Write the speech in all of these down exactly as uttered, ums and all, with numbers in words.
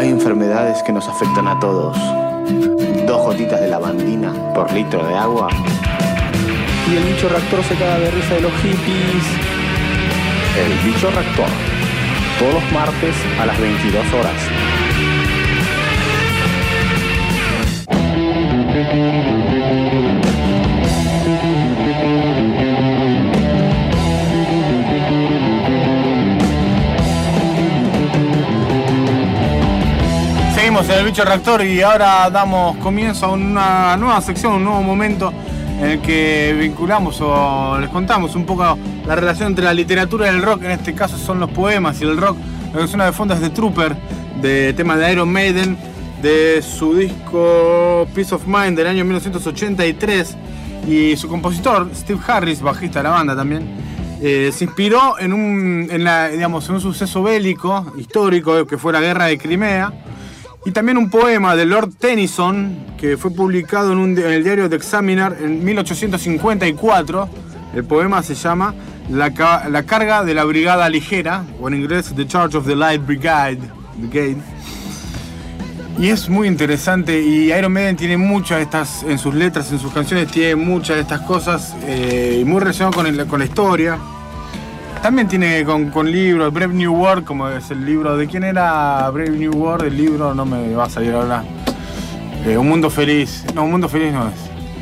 Hay enfermedades que nos afectan a todos. Dos gotitas de lavandina por litro de agua. Y el bicho reactor se caga de risa de los hippies. El bicho reactor. Todos los martes a las veintidós horas. Seguimos en el bicho reactor y ahora damos comienzo a una nueva sección, un nuevo momento en el que vinculamos o les contamos un poco la relación entre la literatura y el rock. En este caso son los poemas y el rock. Lo que suena de fondo es The Trooper, de temas de Iron Maiden, de su disco Peace of Mind del año mil novecientos ochenta y tres. Y su compositor, Steve Harris, bajista de la banda también, eh, se inspiró en un, en, la, digamos, en un suceso bélico histórico que fue la Guerra de Crimea. Y también un poema de Lord Tennyson, que fue publicado en, un, en el diario The Examiner en mil ochocientos cincuenta y cuatro. El poema se llama La, la carga de la brigada ligera, o en inglés The Charge of the Light Brigade. Brigade. Y es muy interesante, y Iron Maiden tiene muchas de estas, en sus letras, en sus canciones, tiene muchas de estas cosas, eh, y muy relacionado con, el, con la historia. También tiene con, con libros, Brave New World, como es el libro, ¿de quién era Brave New World? El libro no me va a salir ahora. Eh, un mundo feliz. No, un mundo feliz no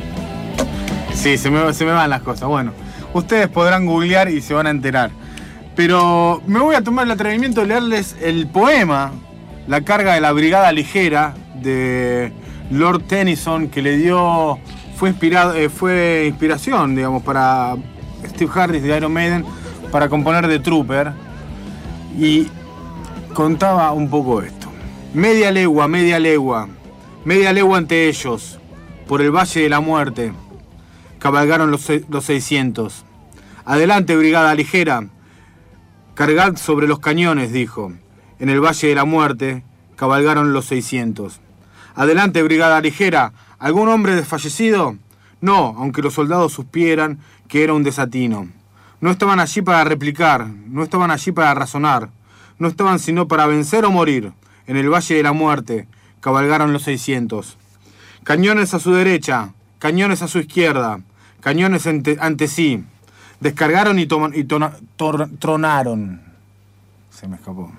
es. Sí, se me, se me van las cosas. Bueno, ustedes podrán googlear y se van a enterar. Pero me voy a tomar el atrevimiento de leerles el poema, La carga de la brigada ligera, de Lord Tennyson, que le dio, fue, inspirado, eh, fue inspiración, digamos, para Steve Harris de Iron Maiden, para componer The Trooper, y contaba un poco esto. Media legua, media legua, media legua ante ellos, por el Valle de la Muerte, cabalgaron los, los seiscientos. Adelante, brigada ligera, cargad sobre los cañones, dijo. En el Valle de la Muerte, cabalgaron los seiscientos. Adelante, brigada ligera, ¿algún hombre desfallecido? No, aunque los soldados supieran que era un desatino. No estaban allí para replicar, no estaban allí para razonar, no estaban sino para vencer o morir. En el Valle de la Muerte cabalgaron los seiscientos. Cañones a su derecha, cañones a su izquierda, cañones ante, ante sí. Descargaron y, toman, y tona, tor, tronaron. Se me escapó.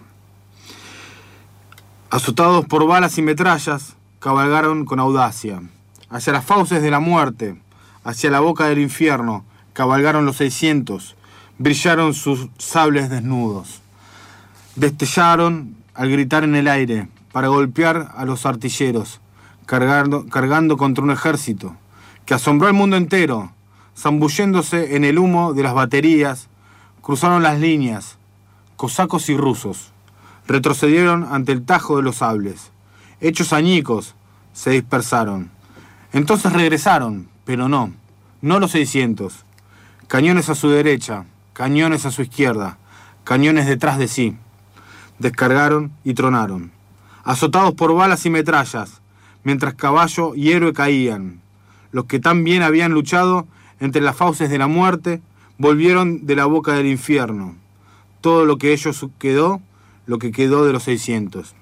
Azotados por balas y metrallas, cabalgaron con audacia. Hacia las fauces de la muerte, hacia la boca del infierno, cabalgaron los seiscientos, brillaron sus sables desnudos. Destellaron al gritar en el aire, para golpear a los artilleros, cargando, cargando contra un ejército, que asombró al mundo entero, zambulléndose en el humo de las baterías, cruzaron las líneas, cosacos y rusos, retrocedieron ante el tajo de los sables, hechos añicos, se dispersaron. Entonces regresaron, pero no, no los seiscientos. Cañones a su derecha, cañones a su izquierda, cañones detrás de sí. Descargaron y tronaron, azotados por balas y metrallas, mientras caballo y héroe caían. Los que tan bien habían luchado entre las fauces de la muerte, volvieron de la boca del infierno. Todo lo que ellos quedó, lo que quedó de los seiscientos.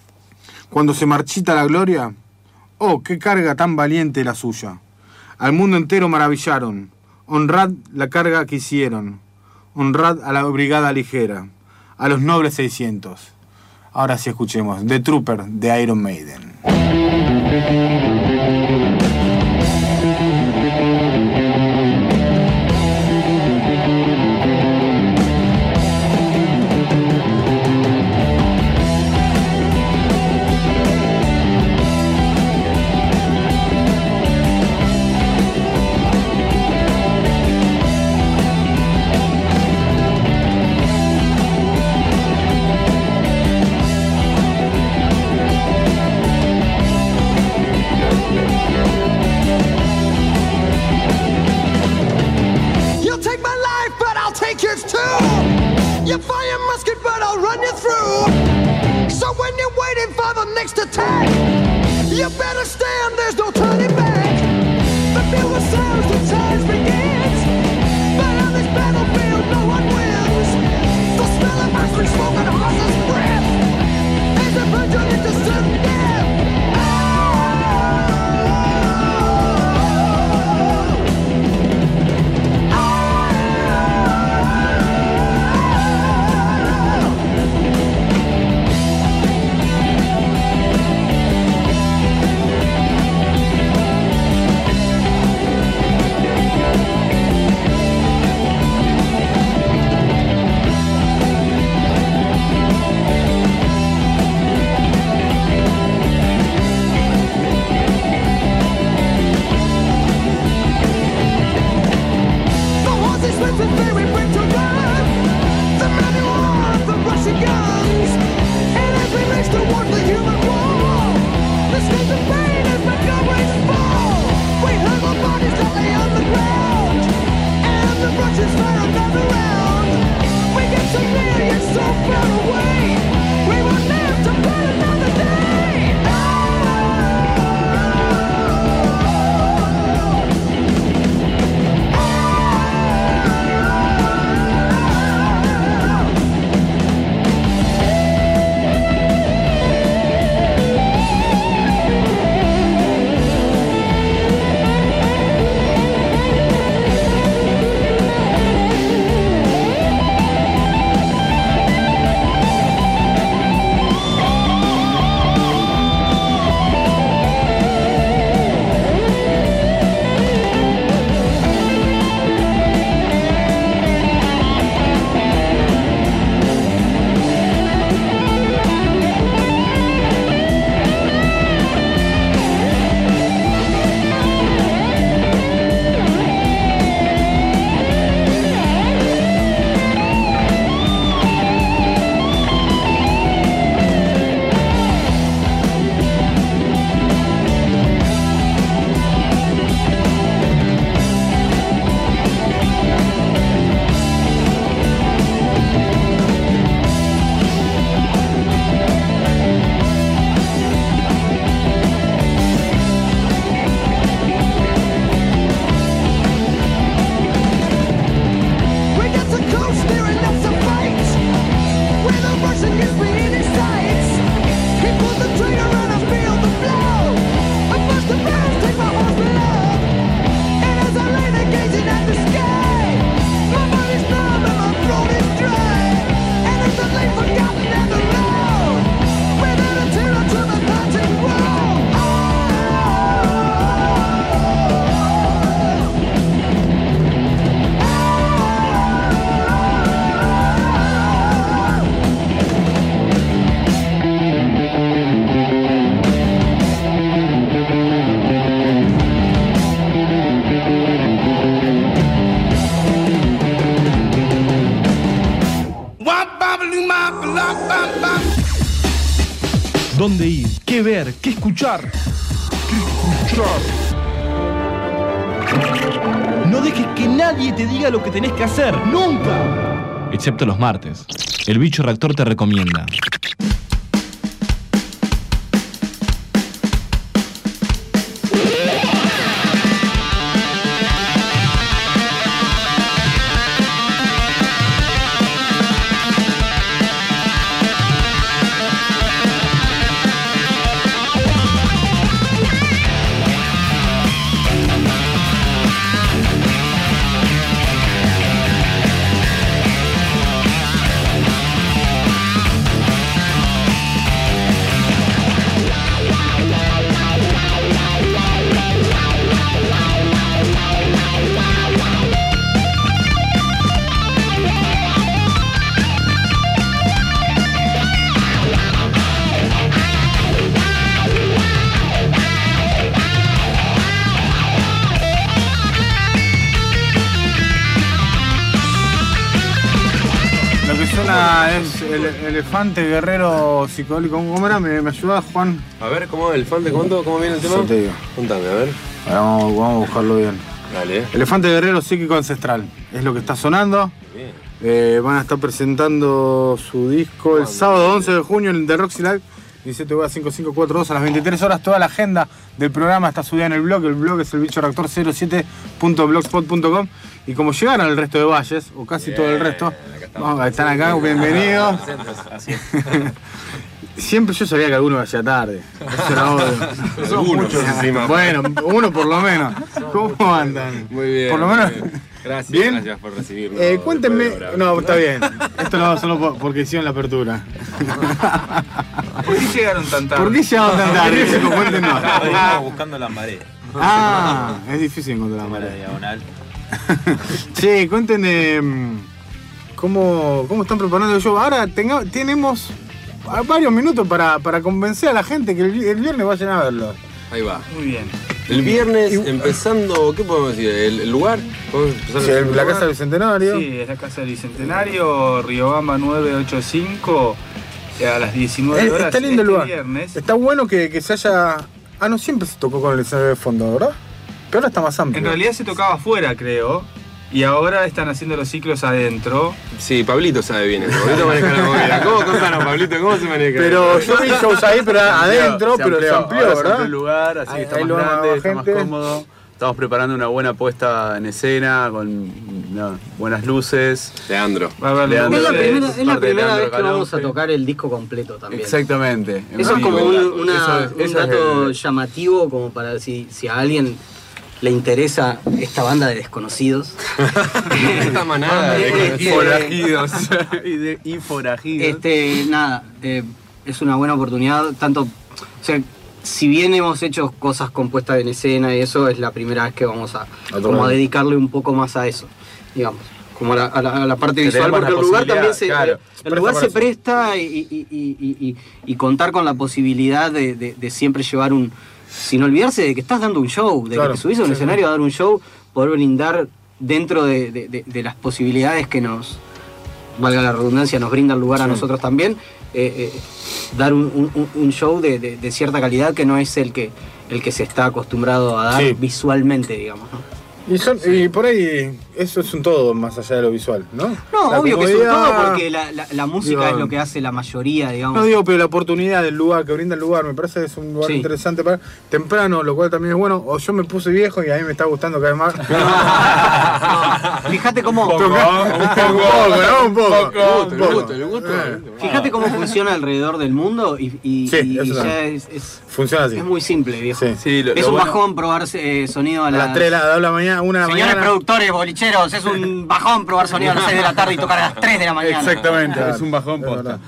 Cuando se marchita la gloria, oh, qué carga tan valiente la suya. Al mundo entero maravillaron. Honrad la carga que hicieron, honrad a la brigada ligera, a los nobles seiscientos. Ahora sí escuchemos The Trooper de Iron Maiden. Smoke and a horse's breath as the virgin into dónde ir, qué ver, qué escuchar. ¿Qué escuchar? No dejes que nadie te diga lo que tenés que hacer, nunca. Excepto los martes. El Bicho Reactor te recomienda. Es el elefante guerrero psicodélico. ¿Cómo era? ¿Me, me ayuda, Juan? A ver, ¿cómo es el elefante? ¿Cómo, ¿Cómo viene el tema? Sí, te digo. Contame, a ver. Ahora vamos, vamos a buscarlo bien. Dale. Elefante guerrero psíquico ancestral. Es lo que está sonando. Bien. Eh, van a estar presentando su disco el sábado once de junio en The Roxy Live. diecisiete B cinco cinco cuatro dos a las veintitrés horas. Toda la agenda del programa está subida en el blog. El blog es el bicho reactor cero siete punto blogspot punto com. Y como llegaron el resto de valles, o casi bien, todo el resto, vamos, están acá, bienvenidos. Así es. Siempre yo sabía que alguno vaya tarde. Eso era obvio. Son muchos encima. Bueno, uno por lo menos. ¿Cómo andan? Muy bien. Por lo menos. Bien. Gracias, ¿Bien? gracias por recibirnos. Eh, cuéntenme. No, está bien. Esto lo hago solo porque hicieron la apertura. ¿Por qué llegaron tan tarde? ¿Por qué llegaron tan tarde? Cuéntenos. Estamos buscando la marea. Ah, es difícil encontrar la marea. Diagonal. Sí, cuéntenme cómo, cómo están preparando el show. Ahora tenga, tenemos varios minutos para, para convencer a la gente que el, el viernes vayan a verlo. Ahí va. Muy bien. El viernes, empezando, ¿qué podemos decir? ¿El, el lugar? ¿Podemos empezar Sí, el la lugar? Casa del Bicentenario. Sí, es la Casa del Bicentenario, Riobamba nueve ochenta y cinco, a las diecinueve horas. Está lindo el este lugar. Viernes. Está bueno que, que se haya... Ah, no, siempre se tocó con el escenario de fondo, ¿verdad? Pero ahora está más amplio. En realidad se tocaba afuera, creo. Y ahora están haciendo los ciclos adentro. Sí, Pablito sabe bien eso. Pablito maneja la movida. ¿Cómo contanos, Pablito? ¿Cómo se maneja? Pero yo vi shows ahí, pero adentro, se pero amplió, se amplió, ahora se ¿verdad? amplió el lugar, así Ahí- que está ahí más lo va grande, más está más gente. cómodo. Estamos preparando una buena puesta en escena, con no, buenas luces. Leandro. Va a haber Leandro Es la luces. primera, es la parte de primera Leandro vez que vamos a Calonge. tocar el disco completo también. Exactamente. Eso es como un, una- Eso es- un eso es dato el- llamativo como para si, si a alguien le interesa esta banda de desconocidos. Esta manada de Eh, eh, forajidos y, de, y forajidos. Este, nada, eh, es una buena oportunidad, tanto, o sea, si bien hemos hecho cosas con puesta en escena y eso, es la primera vez que vamos a, como a dedicarle un poco más a eso, digamos, como a la, a la, a la parte visual, Tenemos porque la el lugar posibilidad, también se, claro, el presta lugar para se eso. presta y, y, y, y, y, y contar con la posibilidad de, de, de siempre llevar un, sin olvidarse de que estás dando un show, de Claro, que te subís a un sí, escenario a dar un show, poder brindar dentro de, de, de, de las posibilidades que nos, valga la redundancia, nos brinda el lugar a Sí. nosotros también, eh, eh, dar un, un, un show de, de, de cierta calidad que no es el que, el que se está acostumbrado a dar Sí. visualmente, digamos, ¿no? Y, son, y por ahí, eso es un todo más allá de lo visual, ¿no? No, La obvio que es un comodidad- todo porque la, la, la música Digo, es lo que hace la mayoría, digamos. No digo, pero la oportunidad del lugar, que brinda el lugar, me parece que es un lugar Sí. interesante para temprano, lo cual también es bueno. O yo me puse viejo y a mí me está gustando cada vez más. No, fíjate cómo, un poco, ¿no? Un poco. Le gusta, Un le poco. gusta, le gusta. fíjate cómo funciona alrededor del mundo y, y, Sí, y eso ya también. es, es, Funciona así. es muy simple, viejo. Sí. Sí, lo- Es lo un bueno- bajón probar eh, sonido a A las... las tres de la, de la mañana, una de la Señores mañana. productores, bolicheros, es un bajón probar sonido a las seis de la tarde y tocar a las tres de la mañana. Exactamente, Claro, es un bajón es posta. verdad.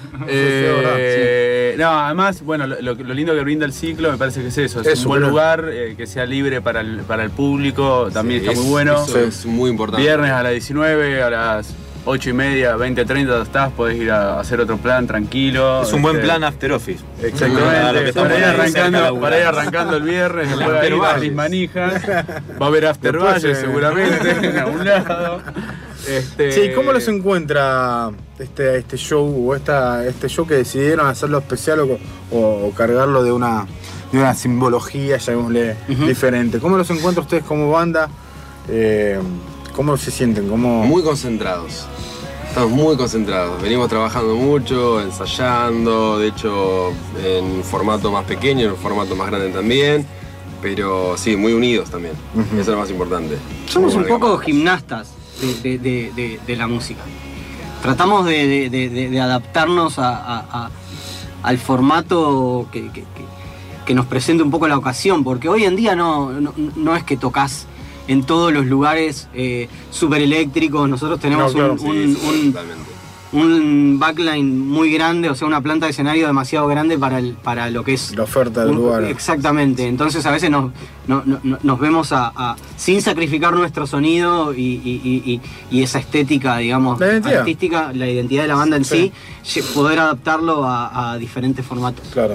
Eh, no, además, bueno, lo, lo- lo lindo que brinda el ciclo me parece que es eso, es Eso, un buen pero- lugar, eh, que sea libre para el, para el público, también Sí, está es- muy bueno. Eso es muy importante. Viernes a las diecinueve, a las ocho y media, veinte treinta estás, podés ir a hacer otro plan tranquilo. Es un buen este, plan after office. Exactamente, Claro, que para, ir estamos ahí cerca arrancando, laburando. para ir arrancando el viernes, después After ahí Valles. Feliz Manija, va a haber After Después, Valle eh, seguramente en algún lado. Este... Sí, ¿cómo los encuentra este, este show o esta, este show que decidieron hacerlo especial o, o, o cargarlo de una, de una simbología, llamémosle, uh-huh. diferente? ¿Cómo los encuentra ustedes como banda? Eh, ¿Cómo se sienten? ¿Cómo... Muy concentrados. Estamos muy concentrados. Venimos trabajando mucho, ensayando, de hecho en un formato más pequeño, en un formato más grande también. Pero sí, muy unidos también. Uh-huh. Eso es lo más importante. Somos un poco gimnastas de, de, de, de la música. Tratamos de, de, de, de adaptarnos a, a, a, al formato que, que, que, que nos presente un poco la ocasión, porque hoy en día no, no, no es que tocas en todos los lugares eh, súper eléctricos. Nosotros tenemos no, claro, un, sí, un, sí, un, un backline muy grande, o sea, una planta de escenario demasiado grande para, el, para lo que es la oferta del un, lugar. Exactamente. Entonces a veces nos, no, no, nos vemos a, a, sin sacrificar nuestro sonido y, y, y, y esa estética, digamos, la artística, la identidad de la banda en sí, sí poder adaptarlo a, a diferentes formatos. Claro.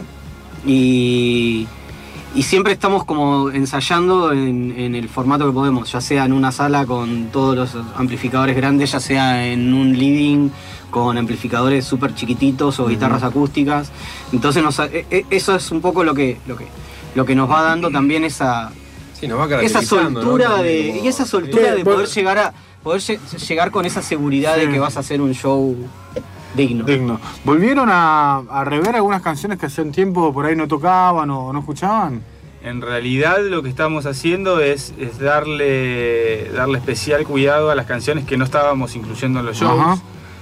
Y... Y siempre estamos como ensayando en, en el formato que podemos, ya sea en una sala con todos los amplificadores grandes, ya sea en un living con amplificadores súper chiquititos o uh-huh. guitarras acústicas. Entonces nos, eso es un poco lo que, lo que, lo que nos va dando también esa, sí, nos va esa soltura, ¿no? de, como... y esa soltura de poder llegar a poder llegar con esa seguridad sí. de que vas a hacer un show digno. Digno. ¿Volvieron a, a rever algunas canciones que hace un tiempo por ahí no tocaban o no escuchaban? En realidad lo que estamos haciendo es, es darle, darle especial cuidado a las canciones que no estábamos incluyendo en los shows.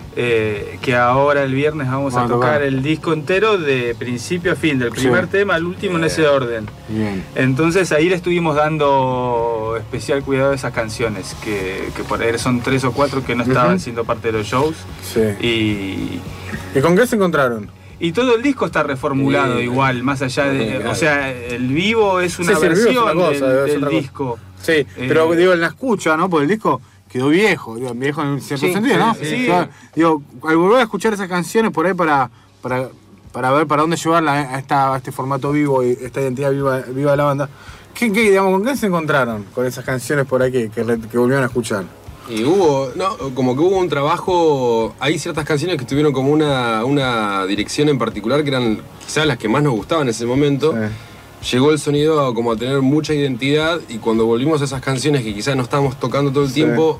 Eh, que ahora el viernes vamos bueno, a tocar, tocar el disco entero de principio a fin, del primer sí. tema al último Bien. en ese orden. Bien. Entonces ahí le estuvimos dando especial cuidado a esas canciones, que, que por ahí son tres o cuatro que no estaban uh-huh. siendo parte de los shows. Sí. Y... ¿Y con qué se encontraron? Y todo el disco está reformulado sí, igual, más allá de... Claro. O sea, el vivo es una sí, versión es una cosa, del, del disco. Sí, eh, pero digo, en la escucha, ¿no? Porque el disco quedó viejo, digo, viejo en cierto sí, sentido, sí, ¿no? Sí. Sí. O sea, digo, al volver a escuchar esas canciones por ahí para, para, para ver para dónde llevarla a, esta, a este formato vivo y esta identidad viva, viva de la banda, ¿qué, qué, digamos, ¿con qué se encontraron con esas canciones por ahí que, que, que volvieron a escuchar? Y hubo, no, como que hubo un trabajo, hay ciertas canciones que tuvieron como una, una dirección en particular que eran quizás las que más nos gustaban en ese momento. Sí. Llegó el sonido a, como a tener mucha identidad y cuando volvimos a esas canciones que quizás no estábamos tocando todo el sí. tiempo,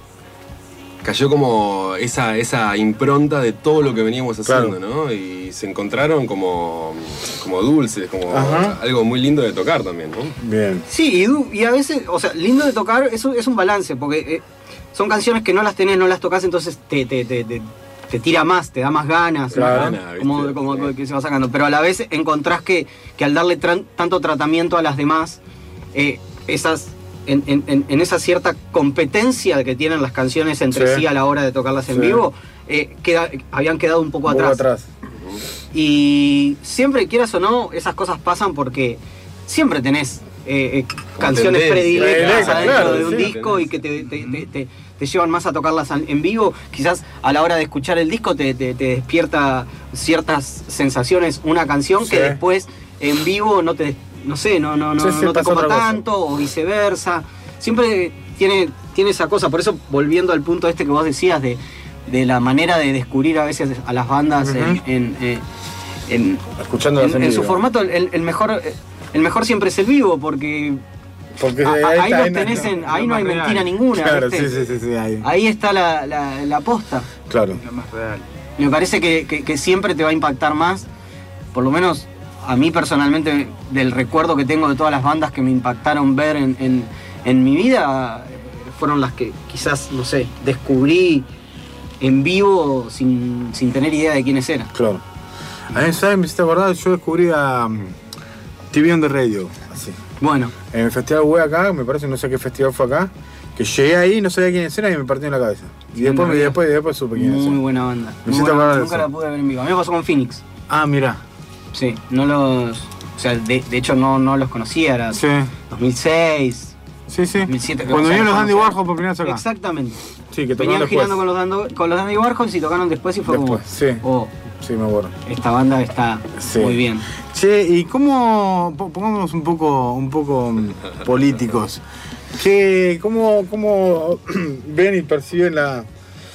cayó como esa, esa impronta de todo lo que veníamos haciendo, claro. ¿no? Y se encontraron como, como dulces, como Ajá. algo muy lindo de tocar también, ¿no? Bien. Sí, y, y a veces, o sea, lindo de tocar es un, es un balance, porque... Eh, son canciones que no las tenés, no las tocas, entonces te, te, te, te, te tira más, te da más ganas, claro. ¿no? como, como, como que se va sacando. Pero a la vez encontrás que, que al darle tran, tanto tratamiento a las demás, eh, esas, en, en, en esa cierta competencia que tienen las canciones entre sí, sí a la hora de tocarlas en sí. vivo, eh, queda, habían quedado un poco un atrás. Poco atrás. Y siempre, quieras o no, esas cosas pasan porque siempre tenés eh, eh, canciones predilectas adentro claro, de un sí, disco tenés. y que te, te, te, te, te llevan más a tocarlas en vivo. Quizás a la hora de escuchar el disco te, te, te despierta ciertas sensaciones una canción sí. que después en vivo no te, no sé, no, no, no, sí, sí, no te coma tanto cosa. O viceversa. Siempre tiene, tiene esa cosa. Por eso, volviendo al punto este que vos decías de, de la manera de descubrir a veces a las bandas uh-huh. en, en, en, en, en, en su formato, el, el mejor... El mejor siempre es el vivo, porque, porque a, ahí, ahí, está, los ahí, tenés no, en, no, ahí no hay real. mentira ninguna. Claro, ¿viste? sí, sí, sí, ahí. ahí está la, la, la posta. Claro. Lo más real. Me parece que, que, que siempre te va a impactar más, por lo menos a mí personalmente, del recuerdo que tengo de todas las bandas que me impactaron ver en, en, en mi vida, fueron las que quizás, no sé, descubrí en vivo sin, sin tener idea de quiénes eran. Claro. A mí, ¿sabes? Me hiciste acordar, yo descubrí a T V on the Radio, así. Bueno. En el festival web acá, me parece, no sé qué festival fue acá, que llegué ahí, no sabía quiénes eran y me partió en la cabeza. Y después, y después, y después supe quiénes eran. Muy buena banda. Me Muy hiciste buena, acordar de nunca eso. la pude ver en vivo. A mí me pasó con Phoenix. Ah, mira. Sí, no los... O sea, de, de hecho no, no los conocía, era sí. dos mil seis, sí, sí. dos mil siete. Cuando vinieron los Dandy Warhol por primera vez acá. Exactamente. Sí, que venían tocaron girando con los, Dando, con los Dandy Warhol y tocaron después y fue después, como... sí. Oh, sí, me acuerdo. Esta banda está sí. muy bien. Che, ¿y cómo, pongámonos un poco, un poco políticos, ¿Qué, cómo, cómo ven y perciben la,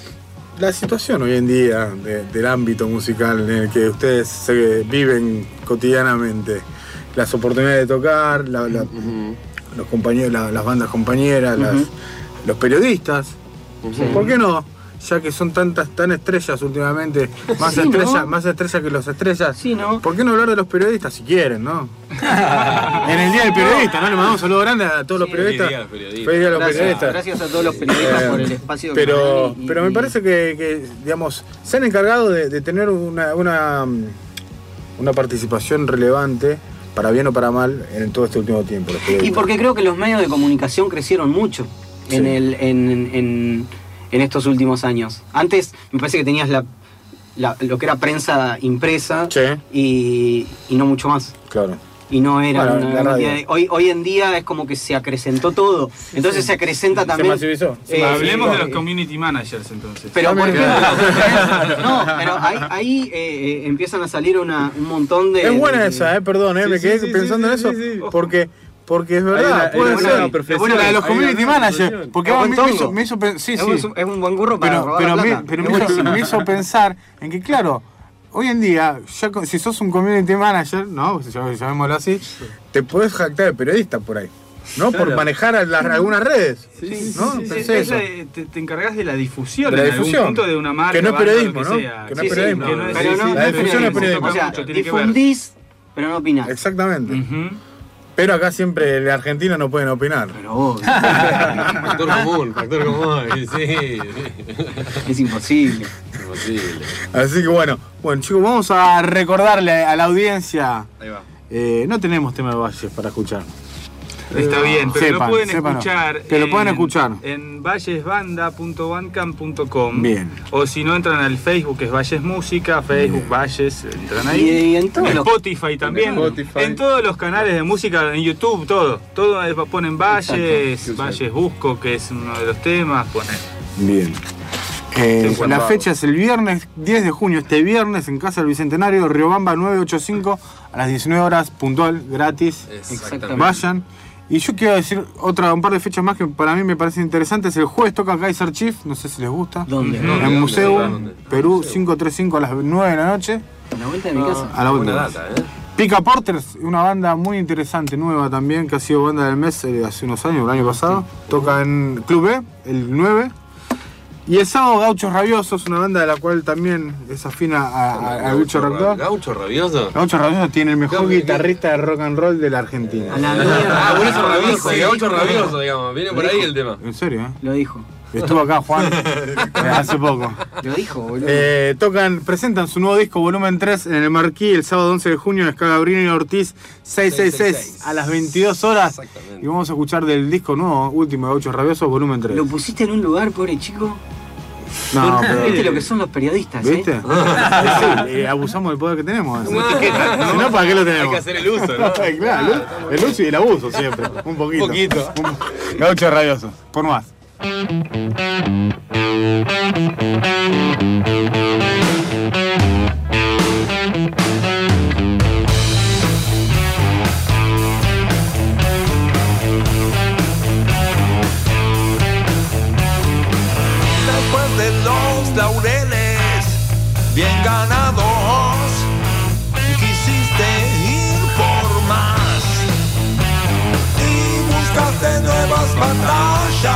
la situación hoy en día de, del ámbito musical en el que ustedes se viven cotidianamente, las oportunidades de tocar, la, la, uh-huh. los compañeros, la, las bandas compañeras, uh-huh. las, los periodistas, uh-huh. ¿por qué no? Ya que son tantas tan estrellas últimamente, más sí, estrellas, ¿no? más estrellas que los estrellas. Sí, ¿no? ¿Por qué no hablar de los periodistas si quieren, no? En el Día del Periodista, ¿no? Le mandamos un saludo grande a todos sí, los periodistas. Feliz día, periodista. Feliz día a los gracias, periodistas. Gracias a todos los periodistas por el espacio pero, que nos dan y, pero me parece que, que, digamos, se han encargado de, de tener una, una, una participación relevante, para bien o para mal, en todo este último tiempo. Y porque creo que los medios de comunicación crecieron mucho sí. en el... En, en, en estos últimos años. Antes me parece que tenías la, la, lo que era prensa impresa sí. y, y no mucho más. Claro. Y no era bueno, una de, hoy, hoy en día es como que se acrecentó todo. Entonces sí. se acrecenta también. Se masivizó. Eh, Hablemos eh, de los community managers entonces. Pero por ejemplo, no, pero ahí, ahí eh, empiezan a salir una, un montón de. Es buena de, esa, eh, perdón, eh, sí, me quedé sí, pensando sí, sí, en eso. Sí, sí. Porque. Porque es verdad, puede ser. Es buena la de los community managers. Porque me, me, hizo, me hizo pensar. Sí, es, sí. Un, es un buen burro para pero, robar pero la me, plata. pero me hizo, me hizo pensar en que, claro, hoy en día, ya, si sos un community manager, ¿no? Llamémoslo así, te podés jactar de periodista por ahí. ¿No? Claro. Por manejar a las, algunas redes. Sí, ¿no? Sí, sí, sí, eso. La, te, te encargas de la difusión. De la difusión. En algún punto de una marca. Que no es periodismo, ¿no? Que, que no es periodismo. Sí, sí, no, no, pero sí, no, sí, la difusión es periodismo. O sea, difundís, pero no opinás. Exactamente. Uh-huh. Pero acá siempre en Argentina no pueden opinar. Pero vos. Factor común, factor común, sí. Es imposible. Imposible. Así que bueno, bueno chicos, vamos a recordarle a la audiencia. Ahí va. Eh, no tenemos tema de Valles para escuchar. Está bien, pero sepan, lo pueden sepan, escuchar. Que lo pueden escuchar. En vallesbanda punto bandcamp punto com. Bien. O si no, entran al Facebook, que es Valles Música, Facebook, bien. Valles, entran ahí. Y, y en, todos en los... Spotify también. Spotify. En todos los canales de música, en YouTube, todo. Todo ponen Valles, exacto, Valles Busco, que es uno de los temas, ponen. Bien. Eh, la fecha es el viernes diez de junio, este viernes, en Casa del Bicentenario, Riobamba nueve ochenta y cinco, a las diecinueve horas, puntual, gratis. Exactamente. Vayan. Y yo quiero decir otra, un par de fechas más que para mí me parecen interesantes. El jueves toca Kaiser Chief, no sé si les gusta. ¿Dónde? En ¿Dónde? el Museo, ¿Dónde? Perú, quinientos treinta y cinco a las nueve de la noche. A la vuelta de mi casa. A la vuelta. Buena data, ¿eh? Pica Porters, una banda muy interesante, nueva también, que ha sido banda del mes eh, hace unos años, el año pasado. Toca en Club B, el nueve. Y el sábado Gauchos Rabiosos, una banda de la cual también es afina a Bicho Rector. ¿Gaucho Rabioso? Gaucho Rabioso tiene el mejor no, guitarrista de rock and roll de la Argentina. A la mierda. Ah, por eso Rabioso, Gaucho Rabioso, digamos. Viene por ahí el tema. ¿En serio? Eh? Lo dijo. Estuvo acá Juan hace poco. Lo dijo, boludo. Eh, tocan, presentan su nuevo disco volumen tres en el Marquí el sábado once de junio en Escalabrini y Ortiz seiscientos sesenta y seis a las veintidós horas. Y vamos a escuchar del disco nuevo, último de Gauchos Rabiosos, volumen tres. Lo pusiste en un lugar, pobre chico. No, pero... ¿Viste lo que son los periodistas? ¿Viste? ¿eh? Sí, eh, abusamos del poder que tenemos. Si no, ¿para qué lo tenemos? Hay que hacer el uso, ¿no? Claro, el uso y el abuso siempre. Un poquito. Un poquito. Un... Gauchos Rabiosos, por más. De los laureles bien ganados, quisiste ir por más y buscaste nuevas batallas,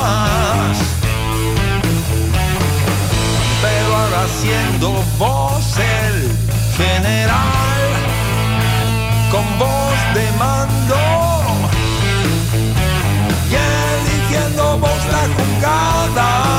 pero ahora siendo vos el general con voz de mando y eligiendo vos la jugada.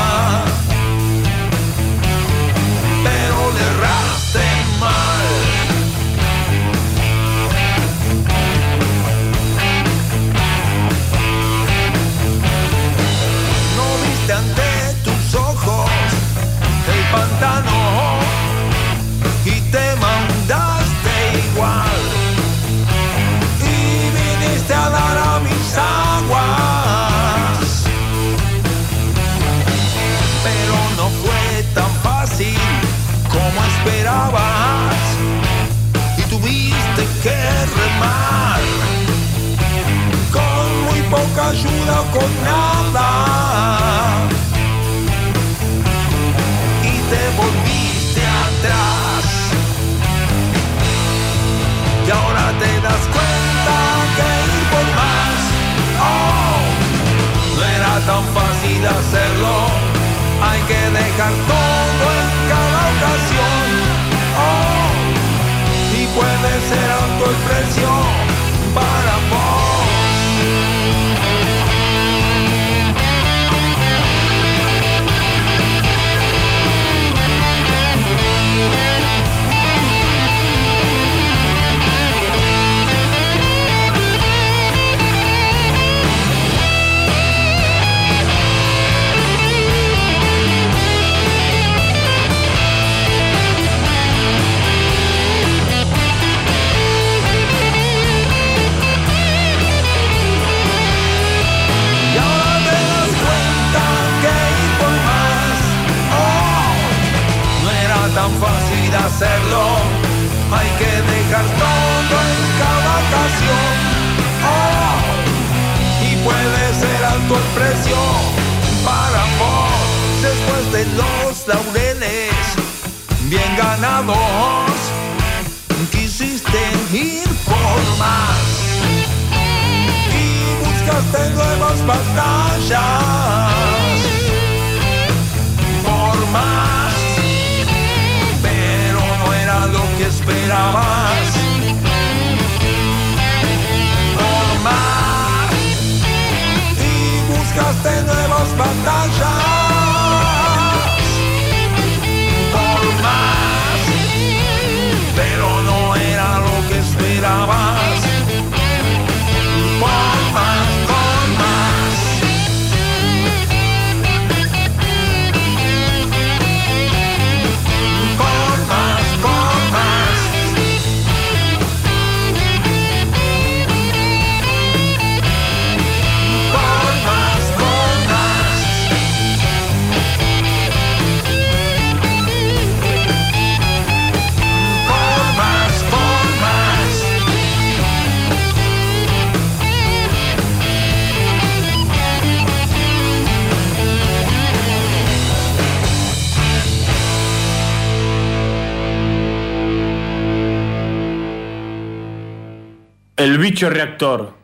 Ante tus ojos el pantano y te mandaste igual y el precio para vos. Tan fácil hacerlo, hay que dejar todo en cada ocasión. Oh, y puede ser alto el precio para vos. Después de los laureles bien ganados, quisiste ir por más y buscaste nuevas batallas por más. Lo que esperabas por más y buscaste nuevas batallas por más, pero no era lo que esperabas por más, por más. Por más, por más. Por más, por más. Por más, por más. El bicho reactor.